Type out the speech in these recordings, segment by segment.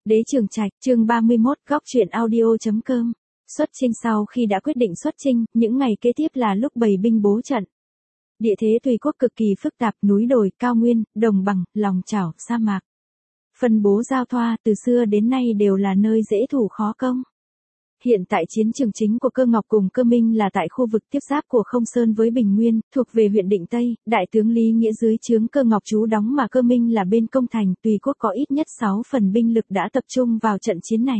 Đế Trường Trạch, chương 31, góc truyện audio.com. Xuất chinh. Sau khi đã quyết định xuất chinh, những ngày kế tiếp là lúc bày binh bố trận. Địa thế Tùy quốc cực kỳ phức tạp, núi đồi, cao nguyên, đồng bằng, lòng chảo, sa mạc. Phân bố giao thoa từ xưa đến nay đều là nơi dễ thủ khó công. Hiện tại chiến trường chính của Cơ Ngọc cùng Cơ Minh là tại khu vực tiếp giáp của Không Sơn với Bình Nguyên, thuộc về huyện Định Tây, đại tướng Lý Nghĩa dưới trướng Cơ Ngọc trú đóng mà Cơ Minh là bên công thành. Tùy quốc có ít nhất 6 phần binh lực đã tập trung vào trận chiến này.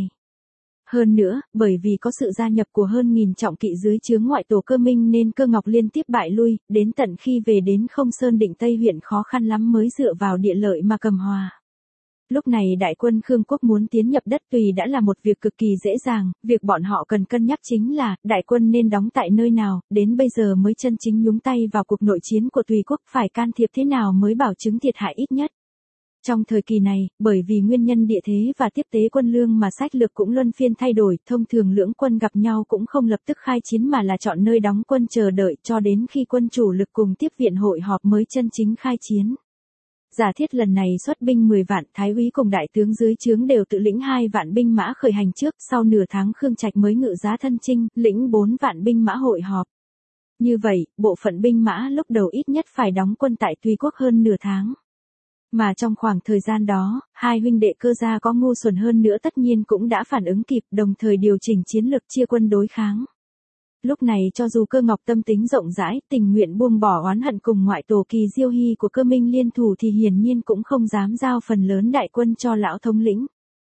Hơn nữa, bởi vì có sự gia nhập của hơn 1000 trọng kỵ dưới trướng ngoại tổ Cơ Minh nên Cơ Ngọc liên tiếp bại lui, đến tận khi về đến Không Sơn Định Tây huyện khó khăn lắm mới dựa vào địa lợi mà cầm hòa. Lúc này đại quân Khương quốc muốn tiến nhập đất Tùy đã là một việc cực kỳ dễ dàng, việc bọn họ cần cân nhắc chính là đại quân nên đóng tại nơi nào, đến bây giờ mới chân chính nhúng tay vào cuộc nội chiến của Tùy quốc, phải can thiệp thế nào mới bảo chứng thiệt hại ít nhất. Trong thời kỳ này, bởi vì nguyên nhân địa thế và tiếp tế quân lương mà sách lược cũng luân phiên thay đổi, thông thường lưỡng quân gặp nhau cũng không lập tức khai chiến mà là chọn nơi đóng quân chờ đợi cho đến khi quân chủ lực cùng tiếp viện hội họp mới chân chính khai chiến. Giả thiết lần này xuất binh 10 vạn, thái úy cùng đại tướng dưới trướng đều tự lĩnh 2 vạn binh mã khởi hành trước, sau nửa tháng Khương Trạch mới ngự giá thân chinh, lĩnh 4 vạn binh mã hội họp. Như vậy, bộ phận binh mã lúc đầu ít nhất phải đóng quân tại Tùy quốc hơn nửa tháng. Mà trong khoảng thời gian đó, hai huynh đệ Cơ gia có ngu xuẩn hơn nữa tất nhiên cũng đã phản ứng kịp, đồng thời điều chỉnh chiến lược chia quân đối kháng. Lúc này cho dù Cơ Ngọc tâm tính rộng rãi, tình nguyện buông bỏ oán hận cùng ngoại tổ Kỳ Diêu Hy của Cơ Minh liên thủ thì hiển nhiên cũng không dám giao phần lớn đại quân cho lão thống lĩnh.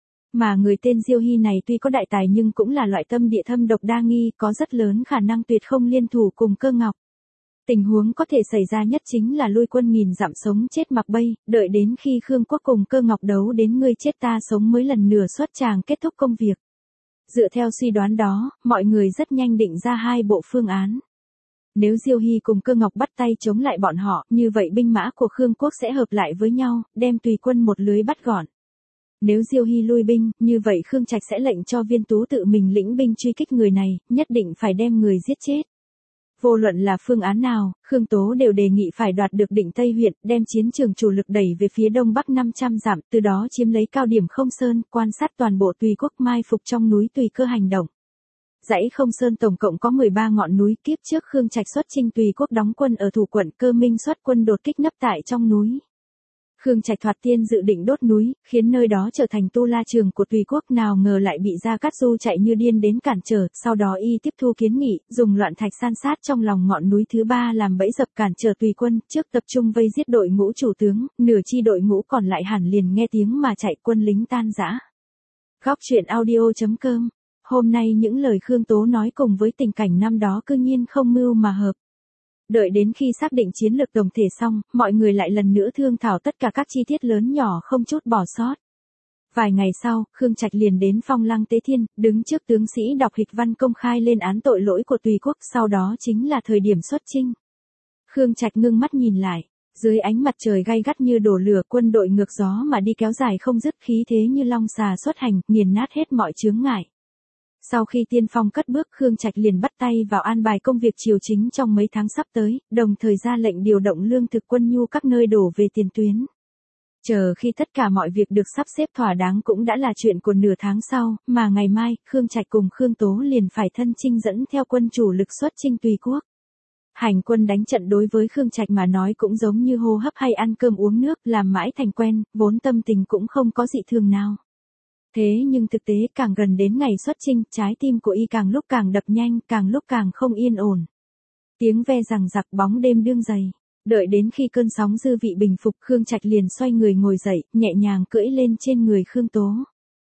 Mà người tên Diêu Hy này tuy có đại tài nhưng cũng là loại tâm địa thâm độc đa nghi, có rất lớn khả năng tuyệt không liên thủ cùng Cơ Ngọc. Tình huống có thể xảy ra nhất chính là lui quân nghìn dặm sống chết mặc bay, đợi đến khi Khương quốc cùng Cơ Ngọc đấu đến ngươi chết ta sống mới lần nửa xuất tràng kết thúc công việc. Dựa theo suy đoán đó, mọi người rất nhanh định ra hai bộ phương án. Nếu Diêu Hy cùng Cơ Ngọc bắt tay chống lại bọn họ, như vậy binh mã của Khương quốc sẽ hợp lại với nhau, đem Tùy quân một lưới bắt gọn. Nếu Diêu Hy lui binh, như vậy Khương Trạch sẽ lệnh cho Viên Tú tự mình lĩnh binh truy kích người này, nhất định phải đem người giết chết. Vô luận là phương án nào, Khương Tố đều đề nghị phải đoạt được Định Tây huyện, đem chiến trường chủ lực đẩy về phía đông bắc 500 dặm, từ đó chiếm lấy cao điểm Không Sơn, quan sát toàn bộ Tùy quốc mai phục trong núi Tùy Cơ hành động. Dãy Không Sơn tổng cộng có 13 ngọn núi, kiếp trước Khương Trạch xuất chinh Tùy quốc đóng quân ở thủ quận, Cơ Minh xuất quân đột kích nấp tại trong núi. Khương Trạch thoạt tiên dự định đốt núi, khiến nơi đó trở thành tu la trường của Tùy quốc, nào ngờ lại bị Gia Cát Du chạy như điên đến cản trở, sau đó y tiếp thu kiến nghị, dùng loạn thạch san sát trong lòng ngọn núi thứ 3 làm bẫy dập cản trở Tùy quân, trước tập trung vây giết đội ngũ chủ tướng, nửa chi đội ngũ còn lại hẳn liền nghe tiếng mà chạy, quân lính tan rã. Góc truyện audio.com. Hôm nay những lời Khương Tố nói cùng với tình cảnh năm đó cư nhiên không mưu mà hợp. Đợi đến khi xác định chiến lược tổng thể xong, mọi người lại lần nữa thương thảo tất cả các chi tiết lớn nhỏ không chút bỏ sót. Vài ngày sau, Khương Trạch liền đến Phong Lăng Tế Thiên, đứng trước tướng sĩ đọc hịch văn công khai lên án tội lỗi của Tùy quốc, sau đó chính là thời điểm xuất chinh. Khương Trạch ngưng mắt nhìn lại, dưới ánh mặt trời gay gắt như đổ lửa, quân đội ngược gió mà đi kéo dài không dứt, khí thế như long xà xuất hành, nghiền nát hết mọi chướng ngại. Sau khi tiên phong cất bước, Khương Trạch liền bắt tay vào an bài công việc triều chính trong mấy tháng sắp tới, đồng thời ra lệnh điều động lương thực quân nhu các nơi đổ về tiền tuyến. Chờ khi tất cả mọi việc được sắp xếp thỏa đáng cũng đã là chuyện của nửa tháng sau, mà ngày mai, Khương Trạch cùng Khương Tố liền phải thân chinh dẫn theo quân chủ lực xuất chinh Tùy quốc. Hành quân đánh trận đối với Khương Trạch mà nói cũng giống như hô hấp hay ăn cơm uống nước, làm mãi thành quen, vốn tâm tình cũng không có dị thường nào. Thế nhưng thực tế càng gần đến ngày xuất chinh, trái tim của y càng lúc càng đập nhanh, càng lúc càng không yên ổn. Tiếng ve rằng giặc, bóng đêm đương dày. Đợi đến khi cơn sóng dư vị bình phục, Khương Trạch liền xoay người ngồi dậy, nhẹ nhàng cưỡi lên trên người Khương Tố.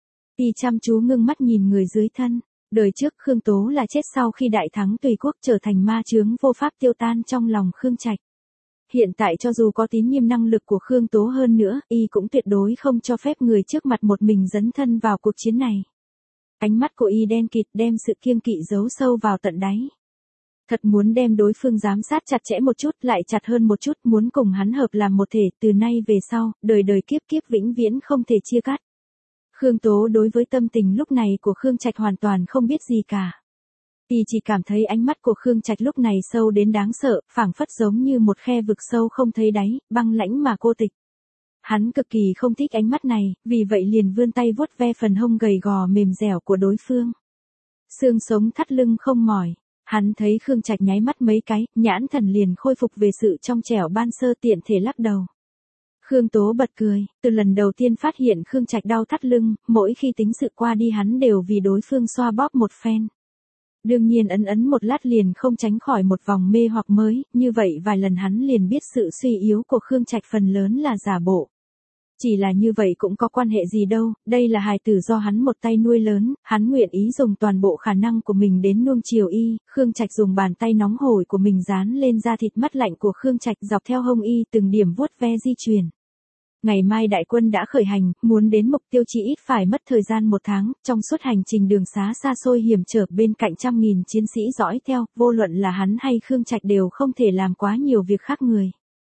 Y chăm chú ngưng mắt nhìn người dưới thân. Đời trước Khương Tố là chết sau khi đại thắng Tùy quốc, trở thành ma chướng vô pháp tiêu tan trong lòng Khương Trạch. Hiện tại cho dù có tín nhiệm năng lực của Khương Tố hơn nữa, y cũng tuyệt đối không cho phép người trước mặt một mình dấn thân vào cuộc chiến này. Ánh mắt của y đen kịt, đem sự kiêng kỵ giấu sâu vào tận đáy. Thật muốn đem đối phương giám sát chặt chẽ một chút, lại chặt hơn một chút, muốn cùng hắn hợp làm một thể, từ nay về sau, đời đời kiếp kiếp vĩnh viễn không thể chia cắt. Khương Tố đối với tâm tình lúc này của Khương Trạch hoàn toàn không biết gì cả. Y chỉ cảm thấy ánh mắt của Khương Trạch lúc này sâu đến đáng sợ, phảng phất giống như một khe vực sâu không thấy đáy, băng lãnh mà cô tịch. Hắn cực kỳ không thích ánh mắt này, vì vậy liền vươn tay vuốt ve phần hông gầy gò mềm dẻo của đối phương. Xương sống thắt lưng không mỏi. Hắn thấy Khương Trạch nháy mắt mấy cái, nhãn thần liền khôi phục về sự trong trẻo ban sơ, tiện thể lắc đầu. Khương Tố bật cười, từ lần đầu tiên phát hiện Khương Trạch đau thắt lưng, mỗi khi tính sự qua đi hắn đều vì đối phương xoa bóp một phen. Đương nhiên ấn một lát liền không tránh khỏi một vòng mê hoặc mới, như vậy vài lần hắn liền biết sự suy yếu của Khương Trạch phần lớn là giả bộ. Chỉ là như vậy cũng có quan hệ gì đâu, đây là hài tử do hắn một tay nuôi lớn, hắn nguyện ý dùng toàn bộ khả năng của mình đến nuông chiều y. Khương Trạch dùng bàn tay nóng hổi của mình dán lên da thịt mắt lạnh của Khương Trạch, dọc theo hông y từng điểm vuốt ve di chuyển. Ngày mai đại quân đã khởi hành, muốn đến mục tiêu chỉ ít phải mất thời gian 1 tháng, trong suốt hành trình đường xá xa xôi hiểm trở bên cạnh trăm nghìn chiến sĩ dõi theo, vô luận là hắn hay Khương Trạch đều không thể làm quá nhiều việc khác người.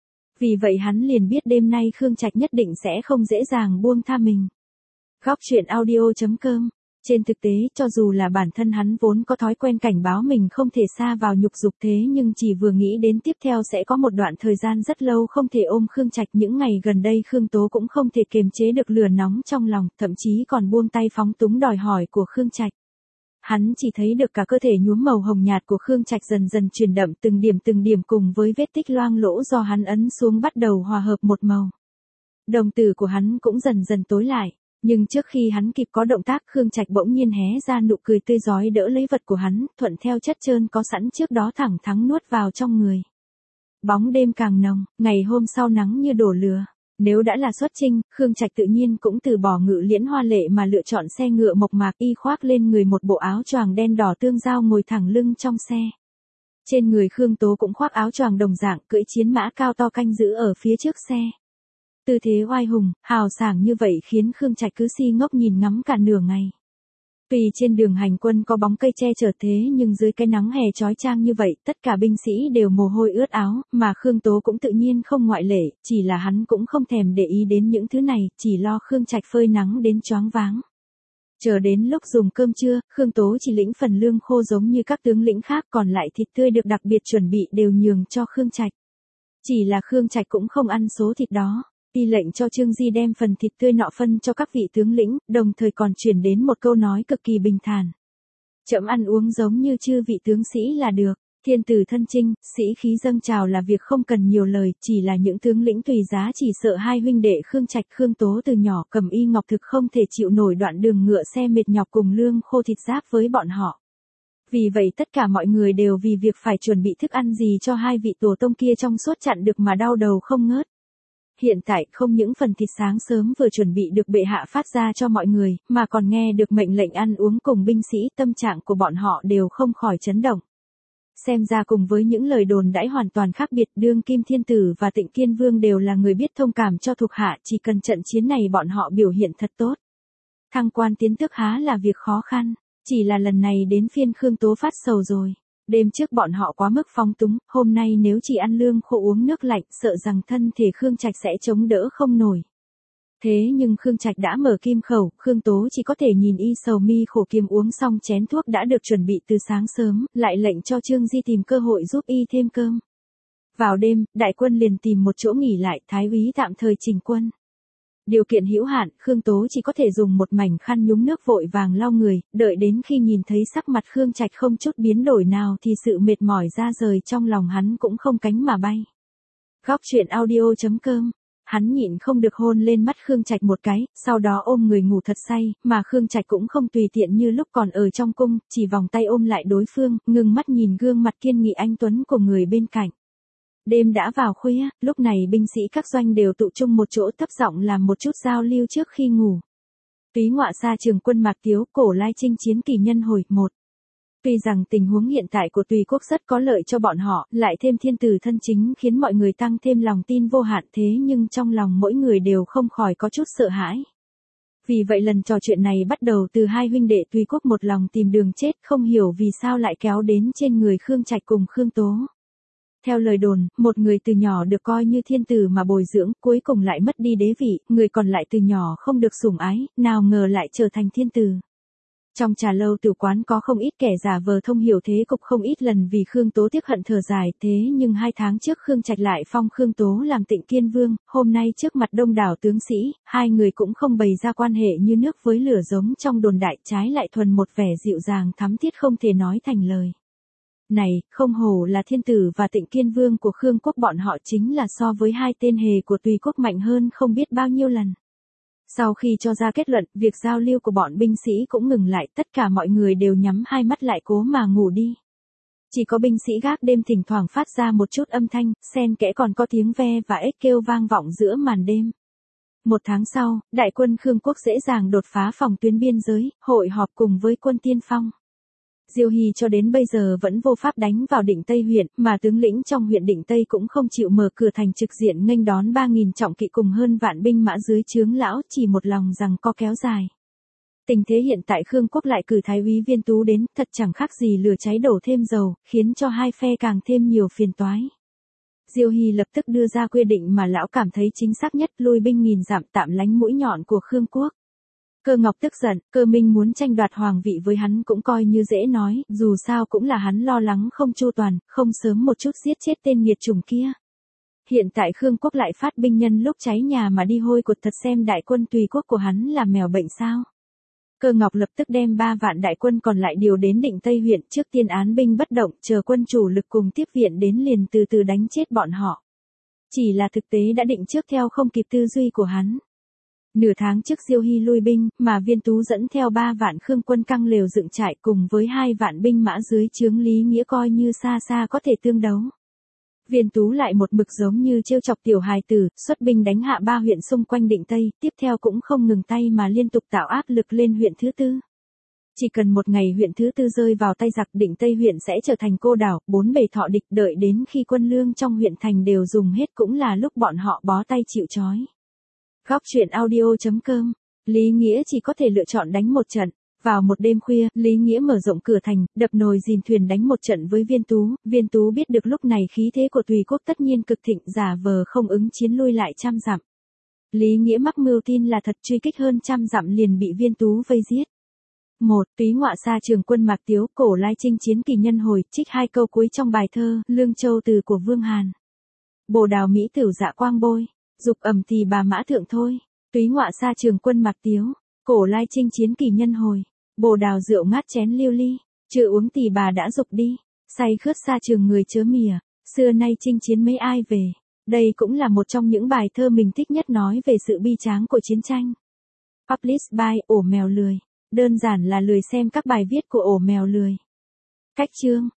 Vì vậy hắn liền biết đêm nay Khương Trạch nhất định sẽ không dễ dàng buông tha mình. Góc truyện audio.com. Trên thực tế, cho dù là bản thân hắn vốn có thói quen cảnh báo mình không thể sa vào nhục dục, thế nhưng chỉ vừa nghĩ đến tiếp theo sẽ có một đoạn thời gian rất lâu không thể ôm Khương Trạch, những ngày gần đây Khương Tố cũng không thể kiềm chế được lửa nóng trong lòng, thậm chí còn buông tay phóng túng đòi hỏi của Khương Trạch. Hắn chỉ thấy được cả cơ thể nhuốm màu hồng nhạt của Khương Trạch dần dần chuyển đậm từng điểm cùng với vết tích loang lỗ do hắn ấn xuống bắt đầu hòa hợp một màu. Đồng tử của hắn cũng dần dần tối lại, nhưng trước khi hắn kịp có động tác, Khương Trạch bỗng nhiên hé ra nụ cười tươi rói đỡ lấy vật của hắn, thuận theo chất trơn có sẵn trước đó thẳng thắn nuốt vào trong người. Bóng đêm càng nồng, ngày hôm sau nắng như đổ lửa. Nếu đã là xuất chinh, Khương Trạch tự nhiên cũng từ bỏ ngự liễn hoa lệ mà lựa chọn xe ngựa mộc mạc, y khoác lên người một bộ áo choàng đen đỏ tương giao ngồi thẳng lưng trong xe. Trên người Khương Tố cũng khoác áo choàng đồng dạng, cưỡi chiến mã cao to canh giữ ở phía trước xe. Tư thế oai hùng, hào sảng như vậy khiến Khương Trạch cứ si ngốc nhìn ngắm cả nửa ngày. Tuy trên đường hành quân có bóng cây che chở thế nhưng dưới cái nắng hè chói chang như vậy, tất cả binh sĩ đều mồ hôi ướt áo, mà Khương Tố cũng tự nhiên không ngoại lệ, chỉ là hắn cũng không thèm để ý đến những thứ này, chỉ lo Khương Trạch phơi nắng đến choáng váng. Chờ đến lúc dùng cơm trưa, Khương Tố chỉ lĩnh phần lương khô giống như các tướng lĩnh khác, còn lại thịt tươi được đặc biệt chuẩn bị đều nhường cho Khương Trạch. Chỉ là Khương Trạch cũng không ăn số thịt đó. Y lệnh cho Trương Di đem phần thịt tươi nọ phân cho các vị tướng lĩnh, đồng thời còn chuyển đến một câu nói cực kỳ bình thản. Chậm ăn uống giống như chư vị tướng sĩ là được, thiên tử thân chinh, sĩ khí dâng trào là việc không cần nhiều lời, chỉ là những tướng lĩnh tùy giá chỉ sợ hai huynh đệ Khương Trạch Khương Tố từ nhỏ cầm y ngọc thực không thể chịu nổi đoạn đường ngựa xe mệt nhọc cùng lương khô thịt giáp với bọn họ. Vì vậy tất cả mọi người đều vì việc phải chuẩn bị thức ăn gì cho hai vị tổ tông kia trong suốt chặn được mà đau đầu không ngớt. Hiện tại không những phần thịt sáng sớm vừa chuẩn bị được bệ hạ phát ra cho mọi người, mà còn nghe được mệnh lệnh ăn uống cùng binh sĩ, tâm trạng của bọn họ đều không khỏi chấn động. Xem ra cùng với những lời đồn đãi hoàn toàn khác biệt, đương kim thiên tử và Tịnh Kiên Vương đều là người biết thông cảm cho thuộc hạ, chỉ cần trận chiến này bọn họ biểu hiện thật tốt. Thăng quan tiến tước há là việc khó khăn, chỉ là lần này đến phiên Khương Tố phát sầu rồi. Đêm trước bọn họ quá mức phóng túng, hôm nay nếu chỉ ăn lương khô uống nước lạnh, sợ rằng thân thể Khương Trạch sẽ chống đỡ không nổi. Thế nhưng Khương Trạch đã mở kim khẩu, Khương Tố chỉ có thể nhìn y sầu mi khổ kiếm uống xong chén thuốc đã được chuẩn bị từ sáng sớm, lại lệnh cho Trương Di tìm cơ hội giúp y thêm cơm. Vào đêm, đại quân liền tìm một chỗ nghỉ lại, thái úy tạm thời chỉnh quân. Điều kiện hữu hạn, Khương Tố chỉ có thể dùng một mảnh khăn nhúng nước vội vàng lau người, đợi đến khi nhìn thấy sắc mặt Khương Trạch không chút biến đổi nào thì sự mệt mỏi ra rời trong lòng hắn cũng không cánh mà bay. Góc truyện audio.com. Hắn nhịn không được hôn lên mắt Khương Trạch một cái, sau đó ôm người ngủ thật say, mà Khương Trạch cũng không tùy tiện như lúc còn ở trong cung, chỉ vòng tay ôm lại đối phương, ngừng mắt nhìn gương mặt kiên nghị anh tuấn của người bên cạnh. Đêm đã vào khuya, lúc này binh sĩ các doanh đều tụ chung một chỗ thấp giọng làm một chút giao lưu trước khi ngủ. Túy Ngọa Sa Trường Quân Mạc Tiếu, Cổ Lai chinh chiến kỳ nhân hồi 1. Tuy rằng tình huống hiện tại của Tùy quốc rất có lợi cho bọn họ, lại thêm thiên tử thân chính khiến mọi người tăng thêm lòng tin vô hạn, thế nhưng trong lòng mỗi người đều không khỏi có chút sợ hãi. Vì vậy lần trò chuyện này bắt đầu từ hai huynh đệ Tùy quốc một lòng tìm đường chết, không hiểu vì sao lại kéo đến trên người Khương Trạch cùng Khương Tố. Theo lời đồn, một người từ nhỏ được coi như thiên tử mà bồi dưỡng, cuối cùng lại mất đi đế vị, người còn lại từ nhỏ không được sủng ái, nào ngờ lại trở thành thiên tử. Trong trà lâu tử quán có không ít kẻ giả vờ thông hiểu thế cục không ít lần vì Khương Tố tiếc hận thở dài, thế nhưng 2 tháng trước Khương Trạch lại phong Khương Tố làm Tịnh Kiên Vương, hôm nay trước mặt đông đảo tướng sĩ, hai người cũng không bày ra quan hệ như nước với lửa giống trong đồn đại, trái lại thuần một vẻ dịu dàng thắm thiết không thể nói thành lời. Này, không hổ là thiên tử và Tịnh Kiên Vương của Khương quốc, bọn họ chính là so với hai tên hề của Tùy quốc mạnh hơn không biết bao nhiêu lần. Sau khi cho ra kết luận, việc giao lưu của bọn binh sĩ cũng ngừng lại, tất cả mọi người đều nhắm hai mắt lại cố mà ngủ đi. Chỉ có binh sĩ gác đêm thỉnh thoảng phát ra một chút âm thanh, xen kẽ còn có tiếng ve và ếch kêu vang vọng giữa màn đêm. 1 tháng sau, đại quân Khương quốc dễ dàng đột phá phòng tuyến biên giới, hội họp cùng với quân tiên phong. Diêu Hy cho đến bây giờ vẫn vô pháp đánh vào Định Tây huyện, mà tướng lĩnh trong huyện Định Tây cũng không chịu mở cửa thành trực diện nghênh đón 3.000 trọng kỵ cùng hơn vạn binh mã dưới trướng lão, chỉ một lòng rằng co kéo dài. Tình thế hiện tại Khương quốc lại cử thái úy Viên Tú đến, thật chẳng khác gì lửa cháy đổ thêm dầu, khiến cho hai phe càng thêm nhiều phiền toái. Diêu Hy lập tức đưa ra quy định mà lão cảm thấy chính xác nhất, lui binh 1000 dặm tạm lánh mũi nhọn của Khương quốc. Cơ Ngọc tức giận, Cơ Minh muốn tranh đoạt hoàng vị với hắn cũng coi như dễ nói, dù sao cũng là hắn lo lắng không chu toàn, không sớm một chút giết chết tên nghiệt chủng kia. Hiện tại Khương quốc lại phát binh nhân lúc cháy nhà mà đi hôi cột, thật xem đại quân Tùy quốc của hắn là mèo bệnh sao. Cơ Ngọc lập tức đem 3 vạn đại quân còn lại điều đến Định Tây huyện, trước tiên án binh bất động, chờ quân chủ lực cùng tiếp viện đến liền từ từ đánh chết bọn họ. Chỉ là thực tế đã định trước theo không kịp tư duy của hắn. Nửa tháng trước Diêu Hy lui binh, mà Viên Tú dẫn theo 3 vạn Khương quân căng lều dựng trại cùng với 2 vạn binh mã dưới trướng Lý Nghĩa coi như xa xa có thể tương đấu. Viên Tú lại một mực giống như trêu chọc tiểu hài tử, xuất binh đánh hạ 3 huyện xung quanh Định Tây, tiếp theo cũng không ngừng tay mà liên tục tạo áp lực lên huyện thứ tư. Chỉ cần một ngày huyện thứ tư rơi vào tay giặc, Định Tây huyện sẽ trở thành cô đảo, 4 bề thọ địch, đợi đến khi quân lương trong huyện thành đều dùng hết cũng là lúc bọn họ bó tay chịu trói. Góc truyện audio.com, Lý Nghĩa chỉ có thể lựa chọn đánh một trận. Vào một đêm khuya, Lý Nghĩa mở rộng cửa thành, đập nồi dìm thuyền đánh một trận với Viên Tú biết được lúc này khí thế của Tùy quốc tất nhiên cực thịnh, giả vờ không ứng chiến lui lại 100 dặm. Lý Nghĩa mắc mưu tin là thật, truy kích hơn 100 dặm liền bị Viên Tú vây giết. 1. Túy Ngọa Sa Trường Quân Mạc Tiếu, Cổ Lai Chinh Chiến Kỳ Nhân Hồi, trích 2 câu cuối trong bài thơ Lương Châu Từ của Vương Hàn. Bồ đào mỹ tửu dạ quang bôi, dục ẩm thì bà mã thượng thôi. Túy Ngọa Sa Trường Quân Mạc Tiếu, Cổ Lai Chinh Chiến Kỳ Nhân Hồi, bồ đào rượu ngát chén liêu ly, chưa uống thì bà đã dục đi, say khướt xa trường người chớ mỉa, xưa nay chinh chiến mấy ai về. Đây cũng là một trong những bài thơ mình thích nhất, nói về sự bi tráng của chiến tranh. Published by Ổ Mèo Lười. Đơn giản là lười xem các bài viết của Ổ Mèo Lười. Cách chương